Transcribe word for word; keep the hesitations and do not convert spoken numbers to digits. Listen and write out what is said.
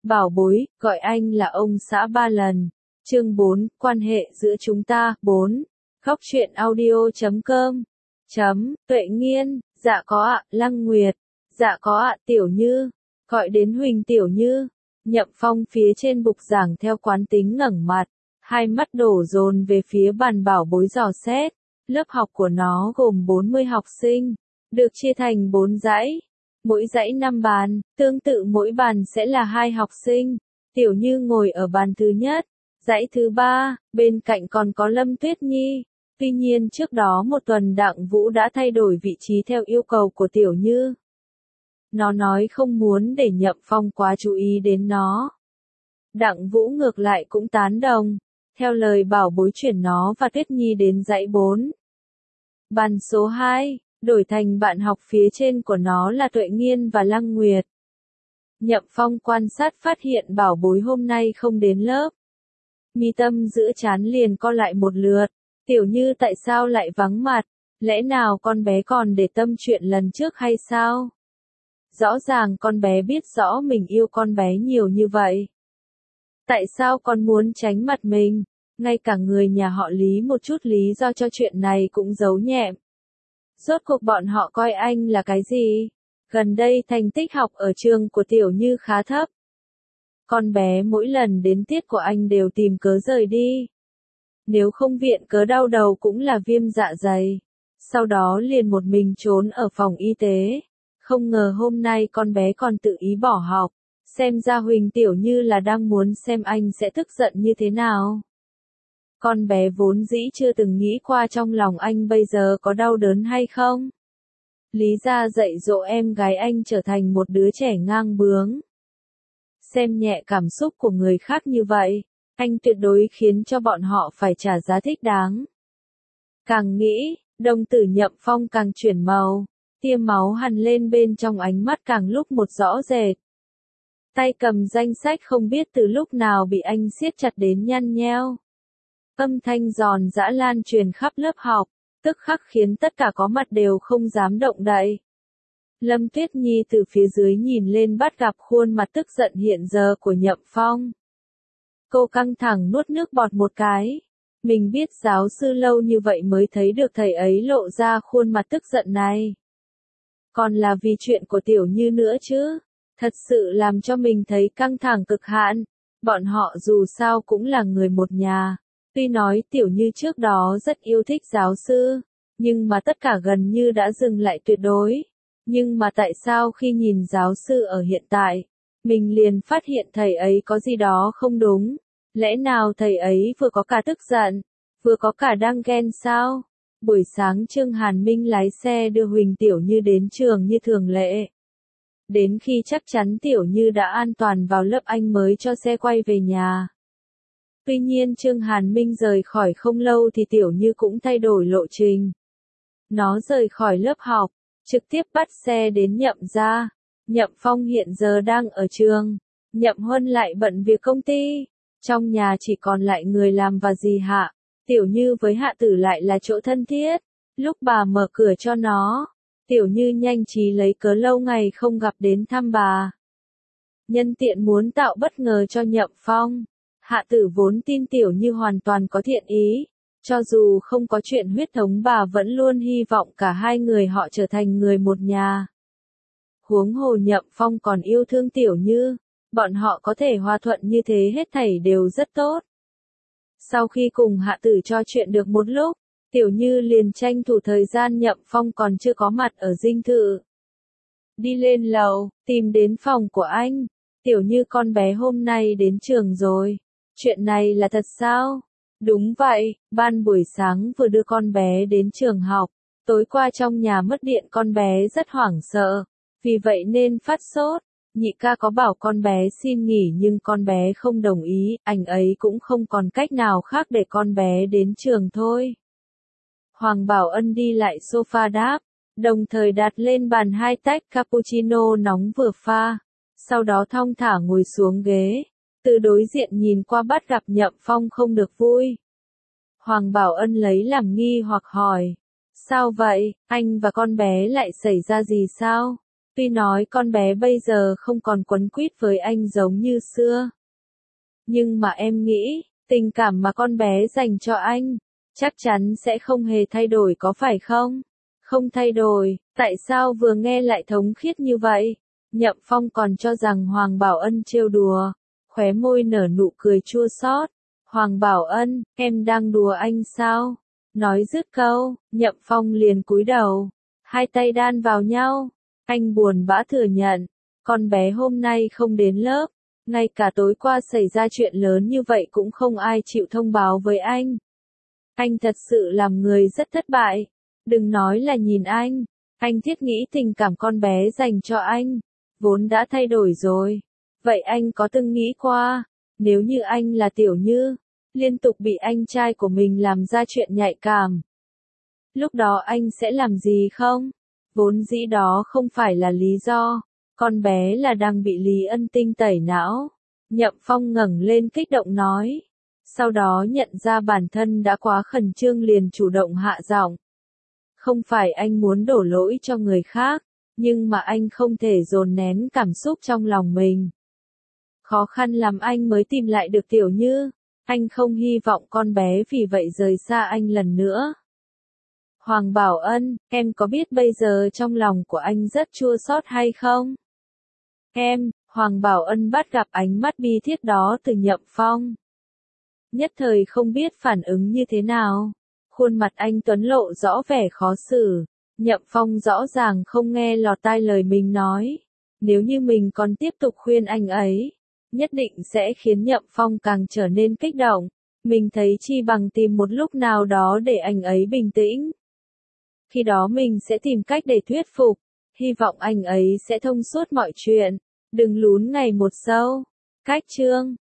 Bảo bối, gọi anh là ông xã ba lần. Chương bốn, quan hệ giữa chúng ta. bốn. Khóc chuyện audio chấm com. Chấm, Tuệ Nghiên, dạ có ạ, Lăng Nguyệt, dạ có ạ, Tiểu Như, gọi đến Huỳnh Tiểu Như. Nhậm Phong phía trên bục giảng theo quán tính ngẩng mặt, hai mắt đổ dồn về phía bàn bảo bối dò xét. Lớp học của nó gồm bốn mươi học sinh, được chia thành bốn dãy, mỗi dãy năm bàn, tương tự mỗi bàn sẽ là hai học sinh. Tiểu Như ngồi ở bàn thứ nhất, dãy thứ ba, bên cạnh còn có Lâm Tuyết Nhi. Tuy nhiên trước đó một tuần Đặng Vũ đã thay đổi vị trí theo yêu cầu của Tiểu Như. Nó nói không muốn để Nhậm Phong quá chú ý đến nó. Đặng Vũ ngược lại cũng tán đồng, theo lời bảo bối chuyển nó và Tuyết Nhi đến dãy bốn. Bàn số hai, đổi thành bạn học phía trên của nó là Tuệ Nghiên và Lăng Nguyệt. Nhậm Phong quan sát phát hiện bảo bối hôm nay không đến lớp. Mi tâm giữa trán liền co lại một lượt. Tiểu Như tại sao lại vắng mặt? Lẽ nào con bé còn để tâm chuyện lần trước hay sao? Rõ ràng con bé biết rõ mình yêu con bé nhiều như vậy. Tại sao con muốn tránh mặt mình? Ngay cả người nhà họ Lý một chút lý do cho chuyện này cũng giấu nhẹm. Rốt cuộc bọn họ coi anh là cái gì? Gần đây thành tích học ở trường của Tiểu Như khá thấp. Con bé mỗi lần đến tiết của anh đều tìm cớ rời đi. Nếu không viện cớ đau đầu cũng là viêm dạ dày. Sau đó liền một mình trốn ở phòng y tế. Không ngờ hôm nay con bé còn tự ý bỏ học. Xem ra Huỳnh Tiểu Như là đang muốn xem anh sẽ tức giận như thế nào. Con bé vốn dĩ chưa từng nghĩ qua trong lòng anh bây giờ có đau đớn hay không. Lý ra dạy dỗ em gái anh trở thành một đứa trẻ ngang bướng. Xem nhẹ cảm xúc của người khác như vậy, anh tuyệt đối khiến cho bọn họ phải trả giá thích đáng. Càng nghĩ, đồng tử Nhậm Phong càng chuyển màu, tia máu hằn lên bên trong ánh mắt càng lúc một rõ rệt. Tay cầm danh sách không biết từ lúc nào bị anh siết chặt đến nhăn nheo. Âm thanh giòn giã lan truyền khắp lớp học, tức khắc khiến tất cả có mặt đều không dám động đậy. Lâm Tuyết Nhi từ phía dưới nhìn lên bắt gặp khuôn mặt tức giận hiện giờ của Nhậm Phong. Cô căng thẳng nuốt nước bọt một cái. Mình biết giáo sư lâu như vậy mới thấy được thầy ấy lộ ra khuôn mặt tức giận này. Còn là vì chuyện của Tiểu Như nữa chứ. Thật sự làm cho mình thấy căng thẳng cực hạn. Bọn họ dù sao cũng là người một nhà. Tuy nói Tiểu Như trước đó rất yêu thích giáo sư, nhưng mà tất cả gần như đã dừng lại tuyệt đối. Nhưng mà tại sao khi nhìn giáo sư ở hiện tại, mình liền phát hiện thầy ấy có gì đó không đúng? Lẽ nào thầy ấy vừa có cả tức giận, vừa có cả đang ghen sao? Buổi sáng Trương Hàn Minh lái xe đưa Huỳnh Tiểu Như đến trường như thường lệ. Đến khi chắc chắn Tiểu Như đã an toàn vào lớp anh mới cho xe quay về nhà. Tuy nhiên Trương Hàn Minh rời khỏi không lâu thì Tiểu Như cũng thay đổi lộ trình. Nó rời khỏi lớp học, trực tiếp bắt xe đến Nhậm gia. Nhậm Phong hiện giờ đang ở trường, Nhậm Huân lại bận việc công ty. Trong nhà chỉ còn lại người làm và dì Hạ. Tiểu Như với Hạ Tử lại là chỗ thân thiết. Lúc bà mở cửa cho nó, Tiểu Như nhanh trí lấy cớ lâu ngày không gặp đến thăm bà. Nhân tiện muốn tạo bất ngờ cho Nhậm Phong. Hạ Tử vốn tin Tiểu Như hoàn toàn có thiện ý. Cho dù không có chuyện huyết thống bà vẫn luôn hy vọng cả hai người họ trở thành người một nhà. Huống hồ Nhậm Phong còn yêu thương Tiểu Như. Bọn họ có thể hòa thuận như thế hết thảy đều rất tốt. Sau khi cùng Hạ Tử trò chuyện được một lúc, Tiểu Như liền tranh thủ thời gian Nhậm Phong còn chưa có mặt ở dinh thự. Đi lên lầu, tìm đến phòng của anh. Tiểu Như con bé hôm nay đến trường rồi. Chuyện này là thật sao? Đúng vậy, ban buổi sáng vừa đưa con bé đến trường học. Tối qua trong nhà mất điện con bé rất hoảng sợ. Vì vậy nên phát sốt. Nhị ca có bảo con bé xin nghỉ nhưng con bé không đồng ý, anh ấy cũng không còn cách nào khác để con bé đến trường thôi. Hoàng Bảo Ân đi lại sofa đáp, đồng thời đặt lên bàn hai tách cappuccino nóng vừa pha, sau đó thong thả ngồi xuống ghế, từ đối diện nhìn qua bắt gặp Nhậm Phong không được vui. Hoàng Bảo Ân lấy làm nghi hoặc hỏi, sao vậy, anh và con bé lại xảy ra gì sao? Tuy nói con bé bây giờ không còn quấn quýt với anh giống như xưa. Nhưng mà em nghĩ, tình cảm mà con bé dành cho anh, chắc chắn sẽ không hề thay đổi có phải không? Không thay đổi, tại sao vừa nghe lại thống khiết như vậy? Nhậm Phong còn cho rằng Hoàng Bảo Ân trêu đùa, khóe môi nở nụ cười chua xót. Hoàng Bảo Ân, em đang đùa anh sao? Nói dứt câu, Nhậm Phong liền cúi đầu, hai tay đan vào nhau. Anh buồn bã thừa nhận, con bé hôm nay không đến lớp, ngay cả tối qua xảy ra chuyện lớn như vậy cũng không ai chịu thông báo với anh. Anh thật sự làm người rất thất bại. Đừng nói là nhìn anh, anh thiết nghĩ tình cảm con bé dành cho anh, vốn đã thay đổi rồi. Vậy anh có từng nghĩ qua, nếu như anh là Tiểu Như, liên tục bị anh trai của mình làm ra chuyện nhạy cảm, lúc đó anh sẽ làm gì không? Vốn dĩ đó không phải là lý do, con bé là đang bị Lý Ân Tinh tẩy não. Nhậm Phong ngẩng lên kích động nói. Sau đó nhận ra bản thân đã quá khẩn trương liền chủ động hạ giọng. Không phải anh muốn đổ lỗi cho người khác, nhưng mà anh không thể dồn nén cảm xúc trong lòng mình. Khó khăn lắm anh mới tìm lại được Tiểu Như, anh không hy vọng con bé vì vậy rời xa anh lần nữa. Hoàng Bảo Ân, em có biết bây giờ trong lòng của anh rất chua xót hay không? Em, Hoàng Bảo Ân bắt gặp ánh mắt bi thiết đó từ Nhậm Phong. Nhất thời không biết phản ứng như thế nào. Khuôn mặt anh Tuấn lộ rõ vẻ khó xử. Nhậm Phong rõ ràng không nghe lọt tai lời mình nói. Nếu như mình còn tiếp tục khuyên anh ấy, nhất định sẽ khiến Nhậm Phong càng trở nên kích động. Mình thấy chi bằng tìm một lúc nào đó để anh ấy bình tĩnh. Khi đó mình sẽ tìm cách để thuyết phục. Hy vọng anh ấy sẽ thông suốt mọi chuyện. Đừng lún ngày một sâu. Cách chương